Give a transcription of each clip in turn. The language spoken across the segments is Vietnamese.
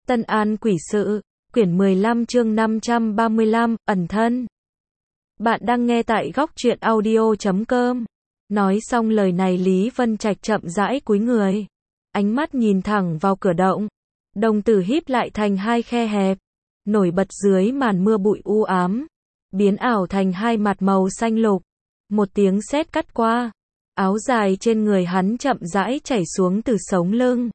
Tân An Quỷ Sự, quyển 15 chương 535, ẩn thân. Bạn đang nghe tại góc truyện audio.com. Nói xong lời này Lý Vân Trạch chậm rãi cúi người. Ánh mắt nhìn thẳng vào cửa động. Đồng tử híp lại thành hai khe hẹp. Nổi bật dưới màn mưa bụi u ám. Biến ảo thành hai mặt màu xanh lục. Một tiếng sét cắt qua. Áo dài trên người hắn chậm rãi chảy xuống từ sống lưng.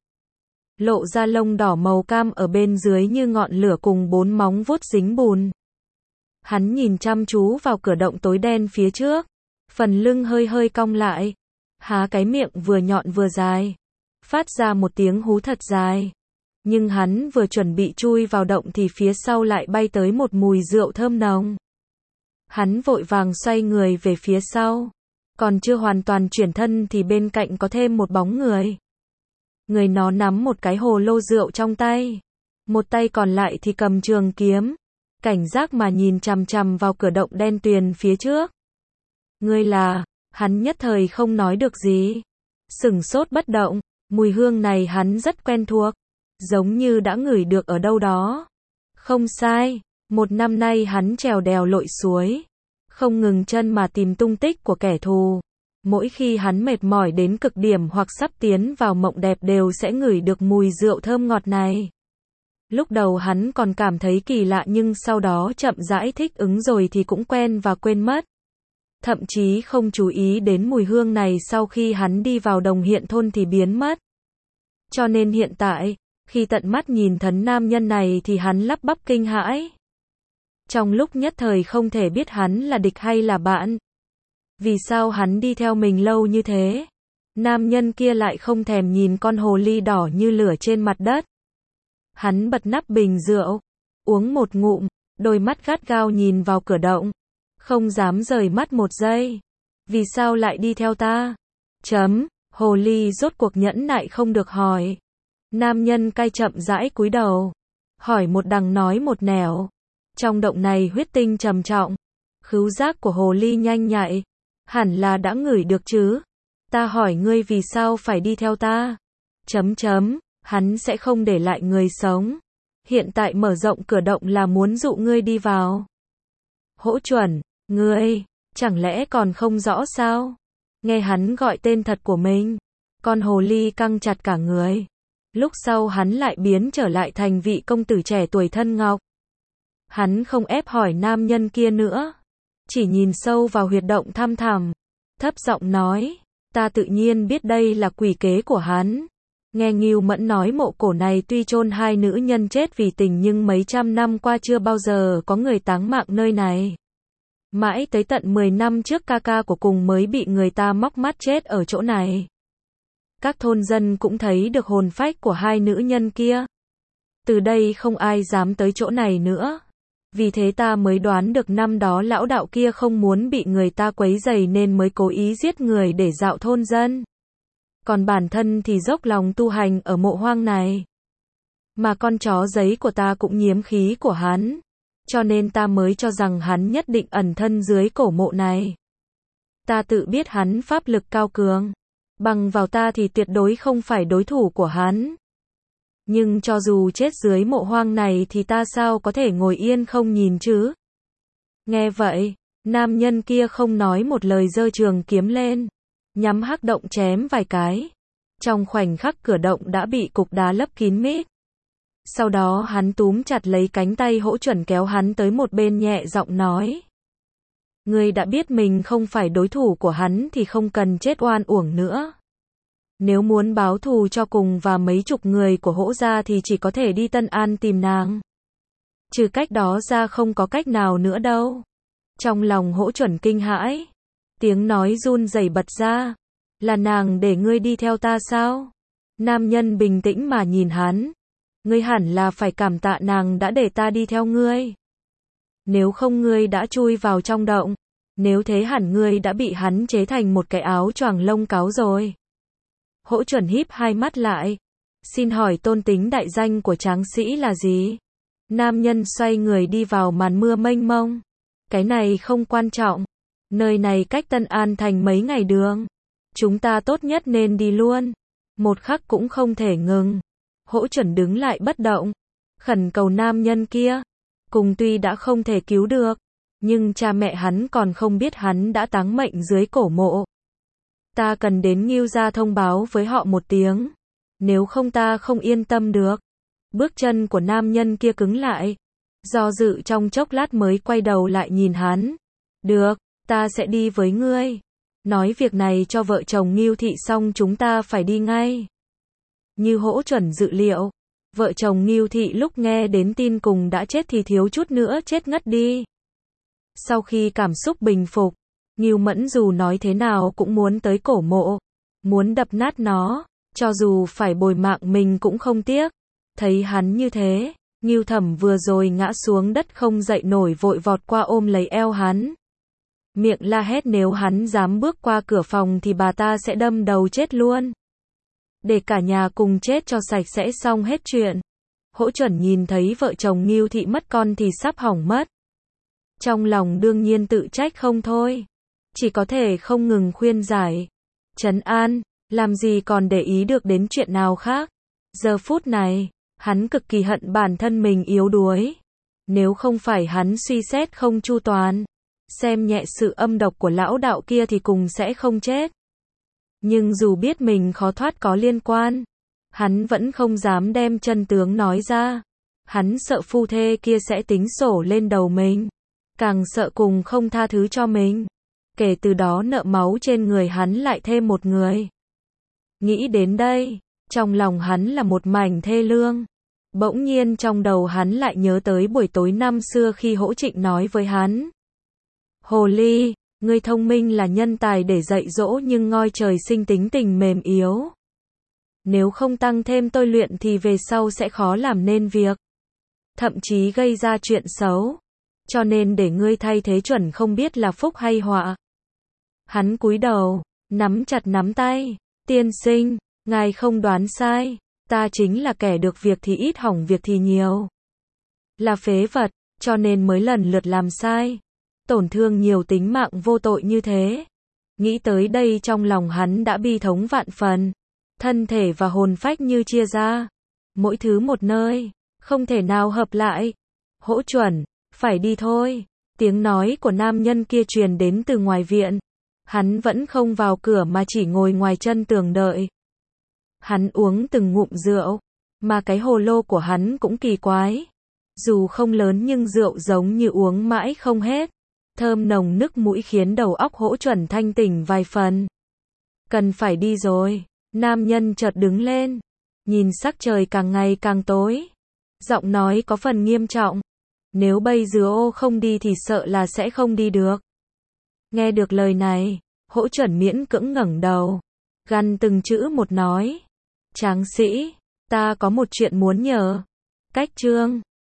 Lộ ra lông đỏ màu cam ở bên dưới như ngọn lửa cùng bốn móng vuốt dính bùn. Hắn nhìn chăm chú vào cửa động tối đen phía trước. Phần lưng hơi hơi cong lại. Há cái miệng vừa nhọn vừa dài. Phát ra một tiếng hú thật dài. Nhưng hắn vừa chuẩn bị chui vào động thì phía sau lại bay tới một mùi rượu thơm nồng. Hắn vội vàng xoay người về phía sau. Còn chưa hoàn toàn chuyển thân thì bên cạnh có thêm một bóng người. Người nó nắm một cái hồ lô rượu trong tay. Một tay còn lại thì cầm trường kiếm. Cảnh giác mà nhìn chằm chằm vào cửa động đen tuyền phía trước. Ngươi là, hắn nhất thời không nói được gì. Sửng sốt bất động, mùi hương này hắn rất quen thuộc. Giống như đã ngửi được ở đâu đó. Không sai, một năm nay hắn trèo đèo lội suối. Không ngừng chân mà tìm tung tích của kẻ thù. Mỗi khi hắn mệt mỏi đến cực điểm hoặc sắp tiến vào mộng đẹp đều sẽ ngửi được mùi rượu thơm ngọt này. Lúc đầu hắn còn cảm thấy kỳ lạ nhưng sau đó chậm rãi thích ứng rồi thì cũng quen và quên mất. Thậm chí không chú ý đến mùi hương này sau khi hắn đi vào đồng hiện thôn thì biến mất. Cho nên hiện tại, khi tận mắt nhìn thấy nam nhân này thì hắn lắp bắp kinh hãi. Trong lúc nhất thời không thể biết hắn là địch hay là bạn. Vì sao hắn đi theo mình lâu như thế? Nam nhân kia lại không thèm nhìn con hồ ly đỏ như lửa trên mặt đất. Hắn bật nắp bình rượu, uống một ngụm, đôi mắt gắt gao nhìn vào cửa động. Không dám rời mắt một giây. Vì sao lại đi theo ta? Hồ ly rốt cuộc nhẫn nại không được hỏi. Nam nhân cai chậm rãi cúi đầu. Hỏi một đằng nói một nẻo. Trong động này huyết tinh trầm trọng. Khứu giác của hồ ly nhanh nhạy. Hẳn là đã ngửi được chứ. Ta hỏi ngươi vì sao phải đi theo ta? Hắn sẽ không để lại người sống. Hiện tại mở rộng cửa động là muốn dụ ngươi đi vào. Hỗ Chuẩn, ngươi, chẳng lẽ còn không rõ sao? Nghe hắn gọi tên thật của mình. Con hồ ly căng chặt cả người. Lúc sau hắn lại biến trở lại thành vị công tử trẻ tuổi thân ngọc. Hắn không ép hỏi nam nhân kia nữa. Chỉ nhìn sâu vào huyệt động thăm thẳm. Thấp giọng nói. Ta tự nhiên biết đây là quỷ kế của hắn. Nghe Ngưu Mẫn nói mộ cổ này tuy chôn hai nữ nhân chết vì tình nhưng mấy trăm năm qua chưa bao giờ có người táng mạng nơi này. Mãi tới tận 10 năm trước ca ca của cùng mới bị người ta móc mắt chết ở chỗ này. Các thôn dân cũng thấy được hồn phách của hai nữ nhân kia. Từ đây không ai dám tới chỗ này nữa. Vì thế ta mới đoán được năm đó lão đạo kia không muốn bị người ta quấy rầy nên mới cố ý giết người để dạo thôn dân. Còn bản thân thì dốc lòng tu hành ở mộ hoang này. Mà con chó giấy của ta cũng nhiếm khí của hắn. Cho nên ta mới cho rằng hắn nhất định ẩn thân dưới cổ mộ này. Ta tự biết hắn pháp lực cao cường. Bằng vào ta thì tuyệt đối không phải đối thủ của hắn. Nhưng cho dù chết dưới mộ hoang này thì ta sao có thể ngồi yên không nhìn chứ? Nghe vậy, nam nhân kia không nói một lời giơ trường kiếm lên. Nhắm hắc động chém vài cái. Trong khoảnh khắc cửa động đã bị cục đá lấp kín mít. Sau đó hắn túm chặt lấy cánh tay Hỗ Chuẩn kéo hắn tới một bên nhẹ giọng nói. Ngươi đã biết mình không phải đối thủ của hắn thì không cần chết oan uổng nữa. Nếu muốn báo thù cho cùng và mấy chục người của Hỗ gia thì chỉ có thể đi Tân An tìm nàng. Trừ cách đó ra không có cách nào nữa đâu. Trong lòng Hỗ Chuẩn kinh hãi. Tiếng nói run rẩy bật ra. Là nàng để ngươi đi theo ta sao? Nam nhân bình tĩnh mà nhìn hắn. Ngươi hẳn là phải cảm tạ nàng đã để ta đi theo ngươi. Nếu không ngươi đã chui vào trong động. Nếu thế hẳn ngươi đã bị hắn chế thành một cái áo choàng lông cáo rồi. Hỗ Chuẩn híp hai mắt lại. Xin hỏi tôn tính đại danh của tráng sĩ là gì? Nam nhân xoay người đi vào màn mưa mênh mông. Cái này không quan trọng. Nơi này cách Tân An thành mấy ngày đường. Chúng ta tốt nhất nên đi luôn. Một khắc cũng không thể ngừng. Hỗ Chuẩn đứng lại bất động. khẩn cầu nam nhân kia. Cùng tuy đã không thể cứu được, nhưng cha mẹ hắn còn không biết hắn đã táng mệnh dưới cổ mộ. Ta cần đến Ngưu gia thông báo với họ một tiếng, nếu không ta không yên tâm được. Bước chân của nam nhân kia cứng lại, do dự trong chốc lát mới quay đầu lại nhìn hắn. Được, ta sẽ đi với ngươi. Nói việc này cho vợ chồng Ngưu thị xong chúng ta phải đi ngay. Như Hỗ Chuẩn dự liệu, vợ chồng Ngưu thị lúc nghe đến tin Cùng đã chết thì thiếu chút nữa chết ngất đi. Sau khi cảm xúc bình phục, Ngưu Mẫn dù nói thế nào cũng muốn tới cổ mộ, muốn đập nát nó, cho dù phải bồi mạng mình cũng không tiếc. Thấy hắn như thế, Ngưu Thẩm vừa rồi ngã xuống đất không dậy nổi vội vọt qua ôm lấy eo hắn. Miệng la hét nếu hắn dám bước qua cửa phòng thì bà ta sẽ đâm đầu chết luôn. Để cả nhà cùng chết cho sạch sẽ xong hết chuyện. Hỗ Chuẩn nhìn thấy vợ chồng Ngưu thị mất con thì sắp hỏng mất. Trong lòng đương nhiên tự trách không thôi. Chỉ có thể không ngừng khuyên giải, trấn an, làm gì còn để ý được đến chuyện nào khác. Giờ phút này, hắn cực kỳ hận bản thân mình yếu đuối. Nếu không phải hắn suy xét không chu toàn, xem nhẹ sự âm độc của lão đạo kia thì Cùng sẽ không chết. Nhưng dù biết mình khó thoát có liên quan, hắn vẫn không dám đem chân tướng nói ra. Hắn sợ phu thê kia sẽ tính sổ lên đầu mình, càng sợ Cùng không tha thứ cho mình. Kể từ đó nợ máu trên người hắn lại thêm một người. Nghĩ đến đây, trong lòng hắn là một mảnh thê lương. Bỗng nhiên trong đầu hắn lại nhớ tới buổi tối năm xưa khi Hỗ Trịnh nói với hắn. Hồ ly, ngươi thông minh là nhân tài để dạy dỗ nhưng ngoi trời sinh tính tình mềm yếu. Nếu không tăng thêm tôi luyện thì về sau sẽ khó làm nên việc. Thậm chí gây ra chuyện xấu. Cho nên để ngươi thay thế Chuẩn không biết là phúc hay họa. Hắn cúi đầu, nắm chặt nắm tay. Tiên sinh, ngài không đoán sai. Ta chính là kẻ được việc thì ít hỏng việc thì nhiều. Là phế vật, cho nên mới lần lượt làm sai. Tổn thương nhiều tính mạng vô tội như thế. Nghĩ tới đây trong lòng hắn đã bi thống vạn phần. Thân thể và hồn phách như chia ra. Mỗi thứ một nơi, không thể nào hợp lại. Hỗ Chuẩn, phải đi thôi. Tiếng nói của nam nhân kia truyền đến từ ngoài viện. Hắn vẫn không vào cửa mà chỉ ngồi ngoài chân tường đợi. Hắn uống từng ngụm rượu, mà cái hồ lô của hắn cũng kỳ quái. Dù không lớn nhưng rượu giống như uống mãi không hết. Thơm nồng nức mũi khiến đầu óc Hỗ Chuẩn thanh tỉnh vài phần. Cần phải đi rồi. Nam nhân chợt đứng lên, nhìn sắc trời càng ngày càng tối. Giọng nói có phần nghiêm trọng. Nếu bây giờ ô không đi thì sợ là sẽ không đi được. Nghe được lời này, Hỗ Chuẩn miễn cưỡng ngẩng đầu, gằn từng chữ một nói. Tráng sĩ, ta có một chuyện muốn nhờ. Cách chương